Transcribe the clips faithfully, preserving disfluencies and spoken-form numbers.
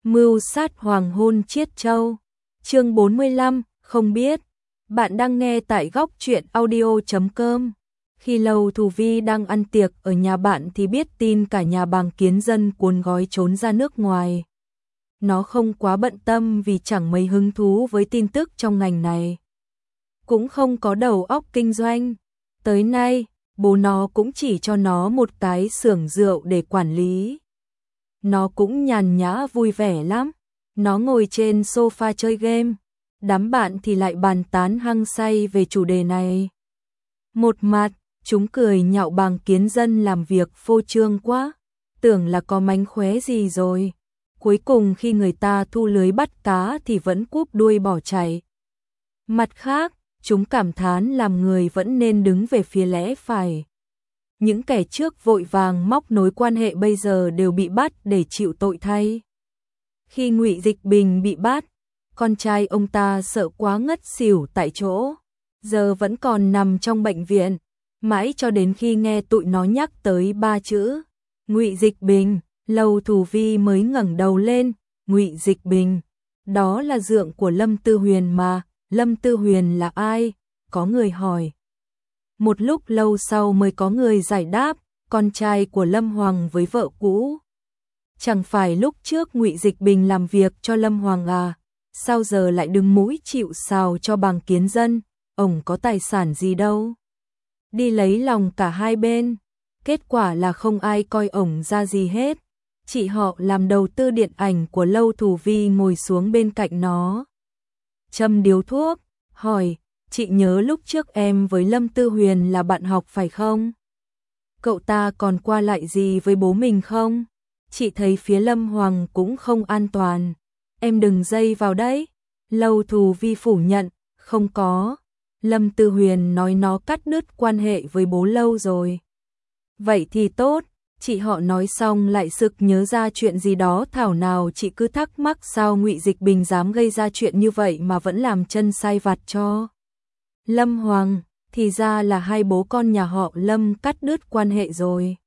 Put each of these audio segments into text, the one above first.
Mưu sát hoàng hôn Chiết Châu. Chương bốn mươi lăm, không biết. Bạn đang nghe tại góc truyện audio chấm com. Khi Lâu Thù Vi đang ăn tiệc ở nhà bạn thì biết tin cả nhà Bàng Kiến Dân cuốn gói trốn ra nước ngoài. Nó không quá bận tâm vì chẳng mấy hứng thú với tin tức trong ngành này. Cũng không có đầu óc kinh doanh. Tới nay, bố nó cũng chỉ cho nó một cái xưởng rượu để quản lý. Nó cũng nhàn nhã vui vẻ lắm. Nó ngồi trên sofa chơi game. Đám bạn thì lại bàn tán hăng say về chủ đề này. Một mặt, chúng cười nhạo Bàng Kiến Dân làm việc phô trương quá. Tưởng là có mánh khóe gì rồi. Cuối cùng khi người ta thu lưới bắt cá thì vẫn cúp đuôi bỏ chạy. Mặt khác, chúng cảm thán làm người vẫn nên đứng về phía lẽ phải. Những kẻ trước vội vàng móc nối quan hệ bây giờ đều bị bắt để chịu tội thay. Khi Ngụy Dịch Bình bị bắt, con trai ông ta sợ quá ngất xỉu tại chỗ, giờ vẫn còn nằm trong bệnh viện, mãi cho đến khi nghe tụi nó nhắc tới ba chữ Ngụy Dịch Bình, Lâu Thù Vi mới ngẩng đầu lên. Ngụy Dịch Bình, đó là dượng của Lâm Tư Huyền mà. Lâm Tư Huyền là ai? Có người hỏi. Một lúc lâu sau mới có người giải đáp, con trai của Lâm Hoàng với vợ cũ. Chẳng phải lúc trước Ngụy Dịch Bình làm việc cho Lâm Hoàng à? Sao giờ lại đứng mũi chịu sào cho Bàng Kiến Dân? Ổng có tài sản gì đâu. Đi lấy lòng cả hai bên. Kết quả là không ai coi ổng ra gì hết. Chị họ làm đầu tư điện ảnh của Lâu Thù Vi ngồi xuống bên cạnh nó. Châm điếu thuốc, hỏi, chị nhớ lúc trước em với Lâm Tư Huyền là bạn học phải không? Cậu ta còn qua lại gì với bố mình không? Chị thấy phía Lâm Hoàng cũng không an toàn. Em đừng dây vào đấy. Lâu Thù Vi phủ nhận, không có. Lâm Tư Huyền nói nó cắt đứt quan hệ với bố Lâu rồi. Vậy thì tốt. Chị họ nói xong lại sực nhớ ra chuyện gì đó, thảo nào chị cứ thắc mắc sao Ngụy Dịch Bình dám gây ra chuyện như vậy mà vẫn làm chân sai vặt cho Lâm Hoàng, thì ra là hai bố con nhà họ Lâm cắt đứt quan hệ rồi.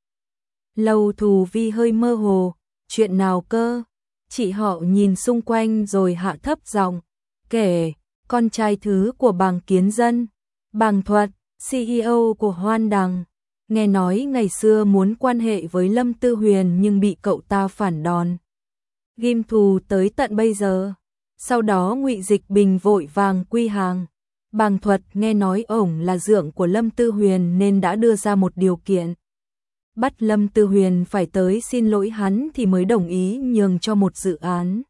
Lâu Thù Vi hơi mơ hồ, chuyện nào cơ? Chị họ nhìn xung quanh rồi hạ thấp giọng, kể, con trai thứ của Bàng Kiến Dân, Bàng Thuật, xê e ô của Hoan Đằng. Nghe nói ngày xưa muốn quan hệ với Lâm Tư Huyền nhưng bị cậu ta phản đòn. Ghim thù tới tận bây giờ. Sau đó Ngụy Dịch Bình vội vàng quy hàng. Bàng Thuật nghe nói ổng là dượng của Lâm Tư Huyền nên đã đưa ra một điều kiện. Bắt Lâm Tư Huyền phải tới xin lỗi hắn thì mới đồng ý nhường cho một dự án.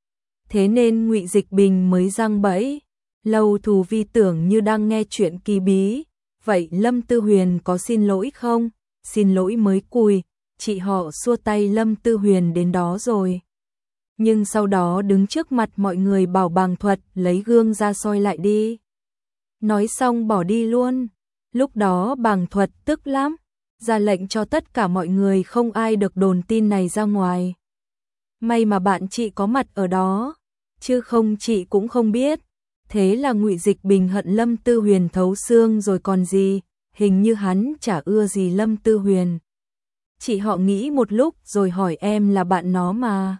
Thế nên Ngụy Dịch Bình mới giăng bẫy. Lâu Thù Vi tưởng như đang nghe chuyện kỳ bí. Vậy Lâm Tư Huyền có xin lỗi không? Xin lỗi mới cùi, chị họ xua tay Lâm Tư Huyền đến đó rồi. Nhưng sau đó đứng trước mặt mọi người bảo Bàng Thuật lấy gương ra soi lại đi. Nói xong bỏ đi luôn. Lúc đó Bàng Thuật tức lắm, ra lệnh cho tất cả mọi người không ai được đồn tin này ra ngoài. May mà bạn chị có mặt ở đó, chứ không chị cũng không biết. Thế là Ngụy Dịch Bình hận Lâm Tư Huyền thấu xương rồi còn gì, hình như hắn chả ưa gì Lâm Tư Huyền. Chị họ nghĩ một lúc rồi hỏi, em là bạn nó mà.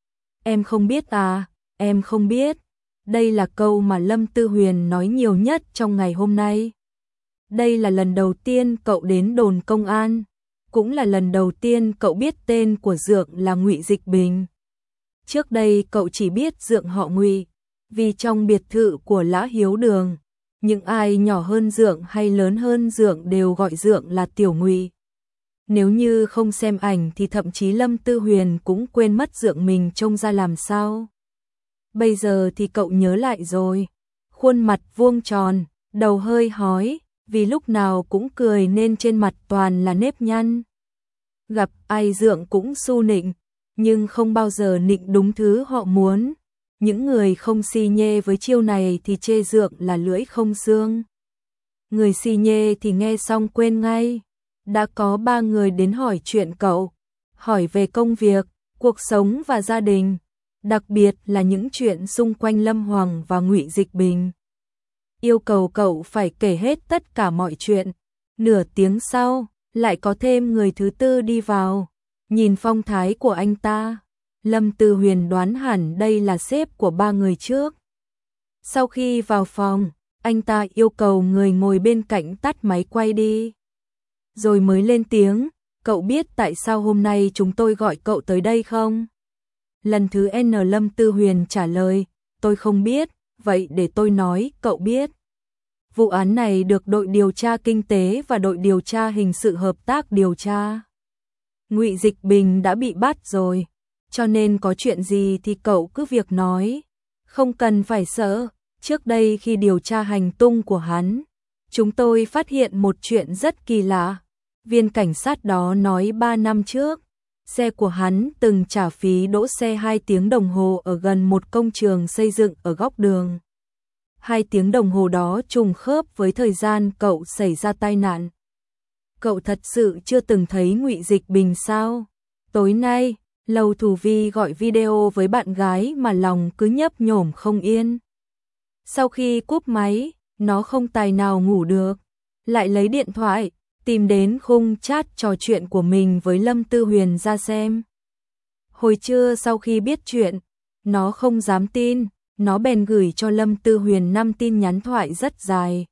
Em không biết à? Em không biết. Đây là câu mà Lâm Tư Huyền nói nhiều nhất trong ngày hôm nay. Đây là lần đầu tiên cậu đến đồn công an, cũng là lần đầu tiên cậu biết tên của dượng là Ngụy Dịch Bình. Trước đây cậu chỉ biết dượng họ Ngụy. Vì trong biệt thự của Lã Hiếu Đường, những ai nhỏ hơn dượng hay lớn hơn dượng đều gọi dượng là Tiểu Ngụy. Nếu như không xem ảnh thì thậm chí Lâm Tư Huyền cũng quên mất dượng mình trông ra làm sao. Bây giờ thì cậu nhớ lại rồi. Khuôn mặt vuông tròn, đầu hơi hói, vì lúc nào cũng cười nên trên mặt toàn là nếp nhăn. Gặp ai dượng cũng su nịnh, nhưng không bao giờ nịnh đúng thứ họ muốn. Những người không si nhê với chiêu này thì chê dượng là lưỡi không xương. Người si nhê thì nghe xong quên ngay. Đã có ba người đến hỏi chuyện cậu, hỏi về công việc, cuộc sống và gia đình, đặc biệt là những chuyện xung quanh Lâm Hoàng và Ngụy Dịch Bình. Yêu cầu cậu phải kể hết tất cả mọi chuyện. Nửa tiếng sau, lại có thêm người thứ tư đi vào. Nhìn phong thái của anh ta, Lâm Tư Huyền đoán hẳn đây là sếp của ba người trước. Sau khi vào phòng, anh ta yêu cầu người ngồi bên cạnh tắt máy quay đi. Rồi mới lên tiếng, cậu biết tại sao hôm nay chúng tôi gọi cậu tới đây không? Lần thứ N Lâm Tư Huyền trả lời, tôi không biết, vậy để tôi nói, cậu biết. Vụ án này được đội điều tra kinh tế và đội điều tra hình sự hợp tác điều tra. Ngụy Dịch Bình đã bị bắt rồi, cho nên có chuyện gì thì cậu cứ việc nói, không cần phải sợ. Trước đây khi điều tra hành tung của hắn, chúng tôi phát hiện một chuyện rất kỳ lạ. Viên cảnh sát đó nói ba năm trước, xe của hắn từng trả phí đỗ xe hai tiếng đồng hồ ở gần một công trường xây dựng ở góc đường. Hai tiếng đồng hồ đó trùng khớp với thời gian cậu xảy ra tai nạn. Cậu thật sự chưa từng thấy Ngụy Dịch Bình sao? Tối nay, Lầu Thủ Vi gọi video với bạn gái mà lòng cứ nhấp nhổm không yên. Sau khi cúp máy, nó không tài nào ngủ được, lại lấy điện thoại, tìm đến khung chat trò chuyện của mình với Lâm Tư Huyền ra xem. Hồi trưa sau khi biết chuyện, nó không dám tin, nó bèn gửi cho Lâm Tư Huyền năm tin nhắn thoại rất dài.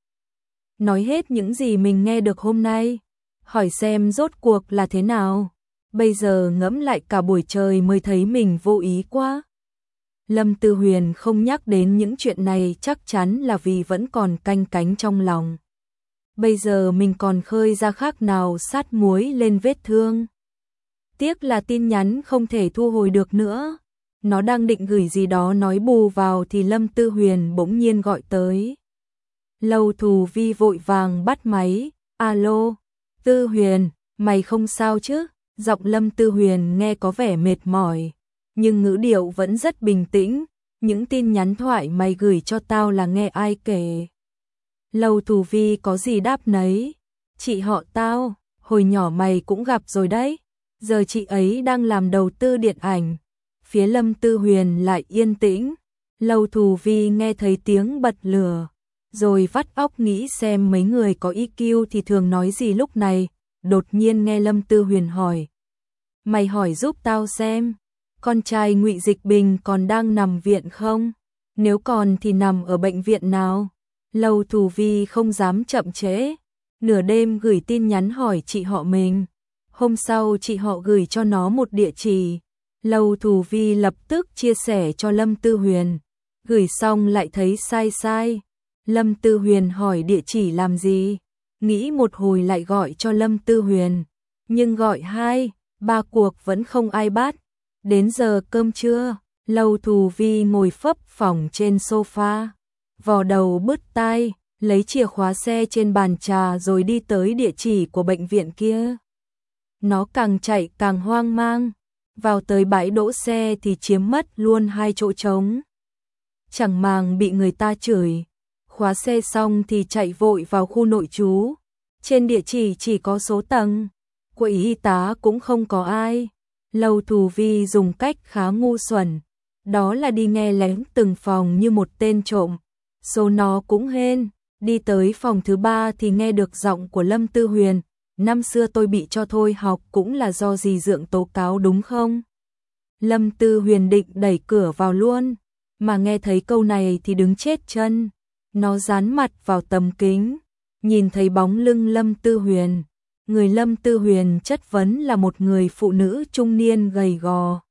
Nói hết những gì mình nghe được hôm nay, hỏi xem rốt cuộc là thế nào. Bây giờ ngẫm lại cả buổi trời mới thấy mình vô ý quá. Lâm Tư Huyền không nhắc đến những chuyện này chắc chắn là vì vẫn còn canh cánh trong lòng. Bây giờ mình còn khơi ra khác nào sát muối lên vết thương. Tiếc là tin nhắn không thể thu hồi được nữa. Nó đang định gửi gì đó nói bù vào thì Lâm Tư Huyền bỗng nhiên gọi tới. Lầu Thủ Vi vội vàng bắt máy. Alo, Tư Huyền, mày không sao chứ? Giọng Lâm Tư Huyền nghe có vẻ mệt mỏi, nhưng ngữ điệu vẫn rất bình tĩnh. Những tin nhắn thoại mày gửi cho tao là nghe ai kể? Lầu Thủ Vi có gì đáp nấy. Chị họ tao, hồi nhỏ mày cũng gặp rồi đấy. Giờ chị ấy đang làm đầu tư điện ảnh. Phía Lâm Tư Huyền lại yên tĩnh. Lầu Thủ Vi nghe thấy tiếng bật lửa, rồi vắt óc nghĩ xem mấy người có i kiu thì thường nói gì lúc này. Đột nhiên nghe Lâm Tư Huyền hỏi. Mày hỏi giúp tao xem, con trai Ngụy Dịch Bình còn đang nằm viện không? Nếu còn thì nằm ở bệnh viện nào? Lầu Thủ Vi không dám chậm trễ, nửa đêm gửi tin nhắn hỏi chị họ mình. Hôm sau chị họ gửi cho nó một địa chỉ. Lầu Thủ Vi lập tức chia sẻ cho Lâm Tư Huyền. Gửi xong lại thấy sai sai. Lâm Tư Huyền hỏi địa chỉ làm gì? Nghĩ một hồi lại gọi cho Lâm Tư Huyền. Nhưng gọi hai, ba cuộc vẫn không ai bắt. Đến giờ cơm trưa, Lầu Thủ Vi ngồi phấp phỏng trên sofa, vò đầu bứt tai, lấy chìa khóa xe trên bàn trà rồi đi tới địa chỉ của bệnh viện kia. Nó càng chạy càng hoang mang, vào tới bãi đỗ xe thì chiếm mất luôn hai chỗ trống. Chẳng màng bị người ta chửi, khóa xe xong thì chạy vội vào khu nội trú. Trên địa chỉ chỉ có số tầng, quầy y tá cũng không có ai. Lầu Thủ Vi dùng cách khá ngu xuẩn, đó là đi nghe lén từng phòng như một tên trộm. Số nó cũng hên, đi tới phòng thứ ba thì nghe được giọng của Lâm Tư Huyền. Năm xưa tôi bị cho thôi học cũng là do dì Dượng tố cáo đúng không? Lâm Tư Huyền định đẩy cửa vào luôn, mà nghe thấy câu này thì đứng chết chân. Nó dán mặt vào tấm kính, nhìn thấy bóng lưng Lâm Tư Huyền. Người Lâm Tư Huyền chất vấn là một người phụ nữ trung niên gầy gò.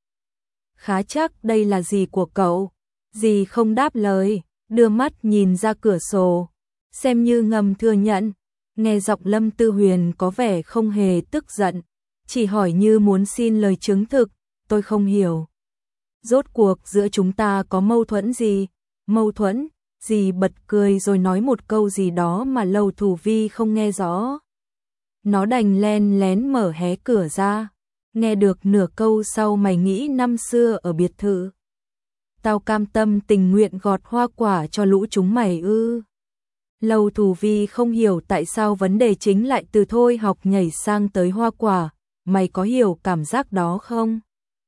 Khá chắc đây là dì của cậu. Dì không đáp lời, đưa mắt nhìn ra cửa sổ, xem như ngầm thừa nhận. Nghe giọng Lâm Tư Huyền có vẻ không hề tức giận, chỉ hỏi như muốn xin lời chứng thực. Tôi không hiểu, rốt cuộc giữa chúng ta có mâu thuẫn gì? Mâu thuẫn? Dì bật cười rồi nói một câu gì đó mà Lầu Thủ Vi không nghe rõ. Nó đành len lén mở hé cửa ra, nghe được nửa câu sau. Mày nghĩ năm xưa ở biệt thự, tao cam tâm tình nguyện gọt hoa quả cho lũ chúng mày ư? Lầu Thủ Vi không hiểu tại sao vấn đề chính lại từ thôi học nhảy sang tới hoa quả. Mày có hiểu cảm giác đó không?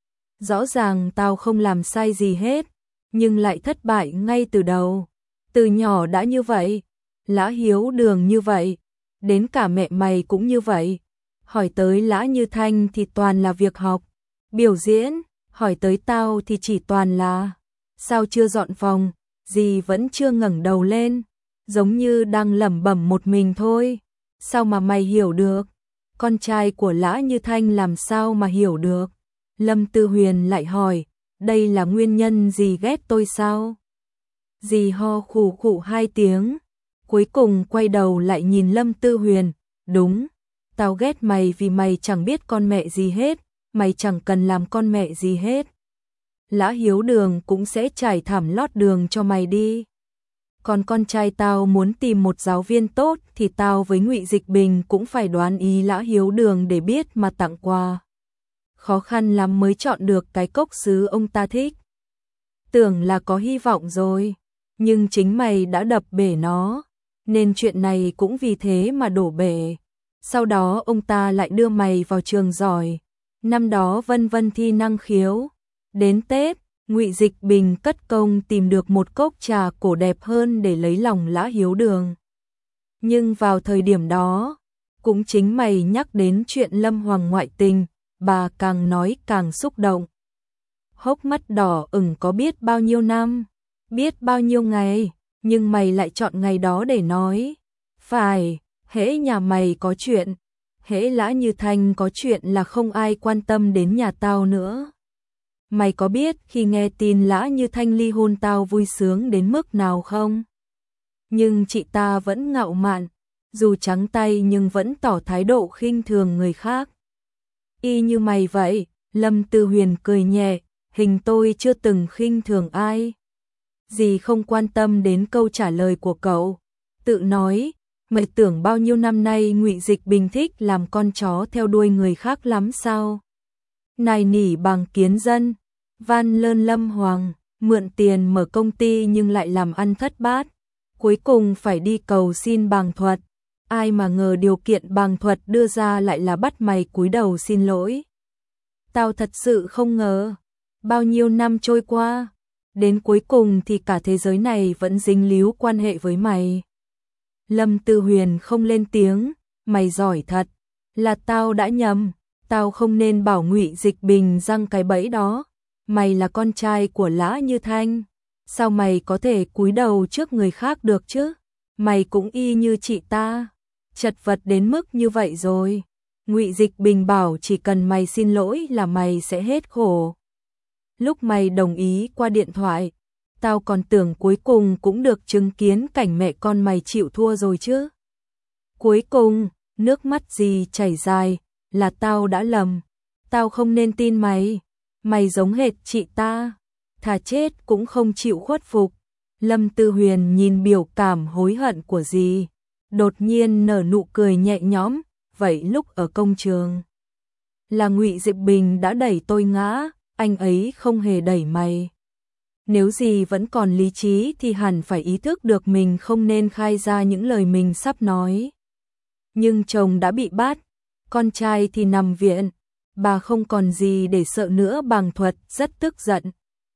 Rõ ràng tao không làm sai gì hết, nhưng lại thất bại ngay từ đầu. Từ nhỏ đã như vậy, Lã Hiếu Đường như vậy, đến cả mẹ mày cũng như vậy. Hỏi tới Lã Như Thanh thì toàn là việc học, biểu diễn, hỏi tới tao thì chỉ toàn là sao chưa dọn phòng, dì vẫn chưa ngẩng đầu lên, giống như đang lẩm bẩm một mình thôi. Sao mà mày hiểu được? Con trai của Lã Như Thanh làm sao mà hiểu được? Lâm Tư Huyền lại hỏi, đây là nguyên nhân dì ghét tôi sao? Dì ho khủ khủ hai tiếng, cuối cùng quay đầu lại nhìn Lâm Tư Huyền, đúng, tao ghét mày vì mày chẳng biết con mẹ gì hết, mày chẳng cần làm con mẹ gì hết. Lã Hiếu Đường cũng sẽ trải thảm lót đường cho mày đi. Còn con trai tao muốn tìm một giáo viên tốt thì tao với Ngụy Dịch Bình cũng phải đoán ý Lã Hiếu Đường để biết mà tặng quà. Khó khăn lắm mới chọn được cái cốc sứ ông ta thích. Tưởng là có hy vọng rồi, nhưng chính mày đã đập bể nó, nên chuyện này cũng vì thế mà đổ bể. Sau đó ông ta lại đưa mày vào trường giỏi, năm đó Vân Vân thi năng khiếu. Đến Tết, Ngụy Dịch Bình cất công tìm được một cốc trà cổ đẹp hơn để lấy lòng Lã Hiếu Đường. Nhưng vào thời điểm đó, cũng chính mày nhắc đến chuyện Lâm Hoàng ngoại tình, bà càng nói càng xúc động. Hốc mắt đỏ ửng có biết bao nhiêu năm, biết bao nhiêu ngày, nhưng mày lại chọn ngày đó để nói. Phải, hễ nhà mày có chuyện, hễ Lã Như Thanh có chuyện là không ai quan tâm đến nhà tao nữa. Mày có biết khi nghe tin Lã Như Thanh ly hôn tao vui sướng đến mức nào không? Nhưng chị ta vẫn ngạo mạn, dù trắng tay nhưng vẫn tỏ thái độ khinh thường người khác. Y như mày vậy, Lâm Tư Huyền cười nhẹ, hình tôi chưa từng khinh thường ai. Dì không quan tâm đến câu trả lời của cậu, tự nói, mày tưởng bao nhiêu năm nay Ngụy Dịch Bình thích làm con chó theo đuôi người khác lắm sao? Nài nỉ bằng kiến dân, van lơn Lâm Hoàng, mượn tiền mở công ty nhưng lại làm ăn thất bát, cuối cùng phải đi cầu xin Bàng Thuật. Ai mà ngờ điều kiện Bàng Thuật đưa ra lại là bắt mày cúi đầu xin lỗi. Tao thật sự không ngờ, bao nhiêu năm trôi qua, đến cuối cùng thì cả thế giới này vẫn dính líu quan hệ với mày. Lâm Tư Huyền không lên tiếng, mày giỏi thật, là tao đã nhầm, tao không nên bảo Ngụy Dịch Bình răng cái bẫy đó. Mày là con trai của Lã Như Thanh, sao mày có thể cúi đầu trước người khác được chứ? Mày cũng y như chị ta, chật vật đến mức như vậy rồi. Ngụy Dịch Bình bảo chỉ cần mày xin lỗi là mày sẽ hết khổ. Lúc mày đồng ý qua điện thoại, tao còn tưởng cuối cùng cũng được chứng kiến cảnh mẹ con mày chịu thua rồi chứ. Cuối cùng, nước mắt dì chảy dài, là tao đã lầm, tao không nên tin mày. Mày giống hệt chị ta, thà chết cũng không chịu khuất phục. Lâm Tư Huyền nhìn biểu cảm hối hận của dì, đột nhiên nở nụ cười nhẹ nhõm, vậy lúc ở công trường, là Ngụy Dịch Bình đã đẩy tôi ngã, anh ấy không hề đẩy mày. Nếu dì vẫn còn lý trí thì hẳn phải ý thức được mình không nên khai ra những lời mình sắp nói. Nhưng chồng đã bị bắt, con trai thì nằm viện, bà không còn gì để sợ nữa. Bàng Thuật rất tức giận.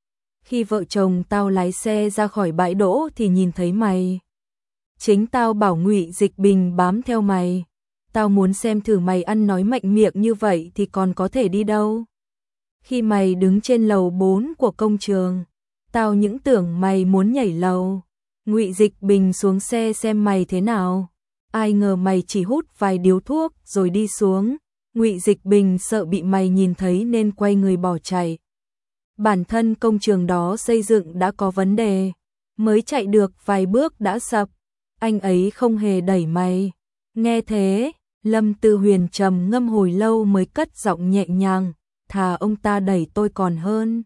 Khi vợ chồng tao lái xe ra khỏi bãi đỗ thì nhìn thấy mày. Chính tao bảo Ngụy Dịch Bình bám theo mày. Tao muốn xem thử mày ăn nói mạnh miệng như vậy thì còn có thể đi đâu. Khi mày đứng trên lầu bốn của công trường, tao những tưởng mày muốn nhảy lầu. Ngụy Dịch Bình xuống xe xem mày thế nào. Ai ngờ mày chỉ hút vài điếu thuốc rồi đi xuống. Ngụy Dịch Bình sợ bị mày nhìn thấy nên quay người bỏ chạy. Bản thân công trường đó xây dựng đã có vấn đề, mới chạy được vài bước đã sập. Anh ấy không hề đẩy mày. Nghe thế, Lâm Tư Huyền trầm ngâm hồi lâu mới cất giọng nhẹ nhàng, thà ông ta đẩy tôi còn hơn.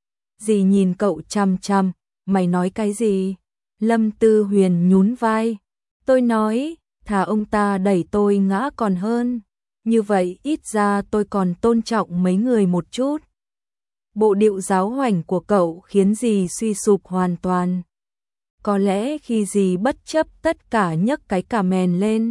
Dì nhìn cậu chằm chằm, mày nói cái gì? Lâm Tư Huyền nhún vai, tôi nói, thà ông ta đẩy tôi ngã còn hơn. Như vậy ít ra tôi còn tôn trọng mấy người một chút. Bộ điệu giáo hoành của cậu khiến dì suy sụp hoàn toàn. Có lẽ khi dì bất chấp tất cả nhấc cái cà mền lên,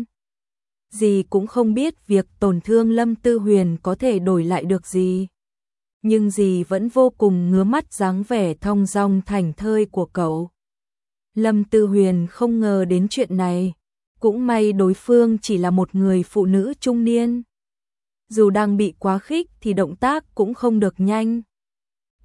dì cũng không biết việc tổn thương Lâm Tư Huyền có thể đổi lại được gì. Nhưng dì vẫn vô cùng ngứa mắt dáng vẻ thong dong thảnh thơi của cậu. Lâm Tư Huyền không ngờ đến chuyện này. Cũng may đối phương chỉ là một người phụ nữ trung niên. Dù đang bị quá khích thì động tác cũng không được nhanh.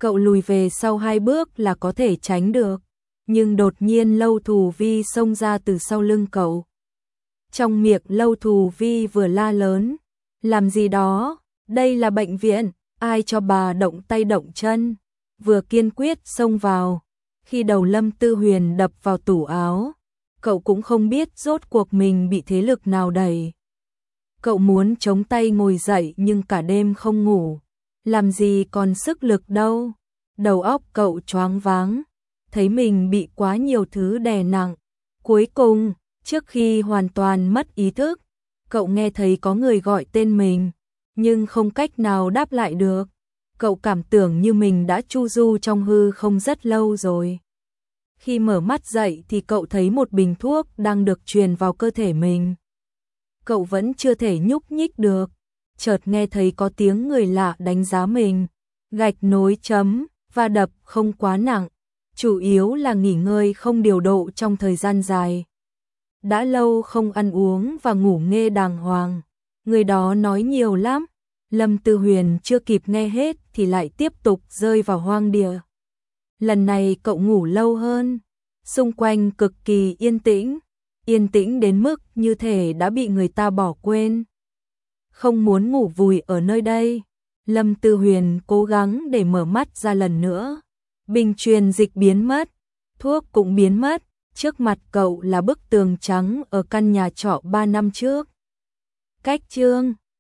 Cậu lùi về sau hai bước là có thể tránh được, nhưng đột nhiên Lâu Thù Vi xông ra từ sau lưng cậu. Trong miệng Lâu Thù Vi vừa la lớn, làm gì đó, đây là bệnh viện, ai cho bà động tay động chân, vừa kiên quyết xông vào. Khi đầu Lâm Tư Huyền đập vào tủ áo, cậu cũng không biết rốt cuộc mình bị thế lực nào đẩy. Cậu muốn chống tay ngồi dậy nhưng cả đêm không ngủ, làm gì còn sức lực đâu. Đầu óc cậu choáng váng, thấy mình bị quá nhiều thứ đè nặng. Cuối cùng, trước khi hoàn toàn mất ý thức, cậu nghe thấy có người gọi tên mình, nhưng không cách nào đáp lại được. Cậu cảm tưởng như mình đã chu du trong hư không rất lâu rồi. Khi mở mắt dậy thì cậu thấy một bình thuốc đang được truyền vào cơ thể mình. Cậu vẫn chưa thể nhúc nhích được, chợt nghe thấy có tiếng người lạ đánh giá mình. Gạch nối chấm và đập không quá nặng, chủ yếu là nghỉ ngơi không điều độ trong thời gian dài. Đã lâu không ăn uống và ngủ nghê đàng hoàng. Người đó nói nhiều lắm, Lâm Tư Huyền chưa kịp nghe hết thì lại tiếp tục rơi vào hoang địa. Lần này cậu ngủ lâu hơn, xung quanh cực kỳ yên tĩnh, yên tĩnh đến mức như thể đã bị người ta bỏ quên. Không muốn ngủ vùi ở nơi đây, Lâm Tư Huyền cố gắng để mở mắt ra lần nữa. Bình truyền dịch biến mất, thuốc cũng biến mất, trước mặt cậu là bức tường trắng ở căn nhà trọ ba năm trước. Cách chương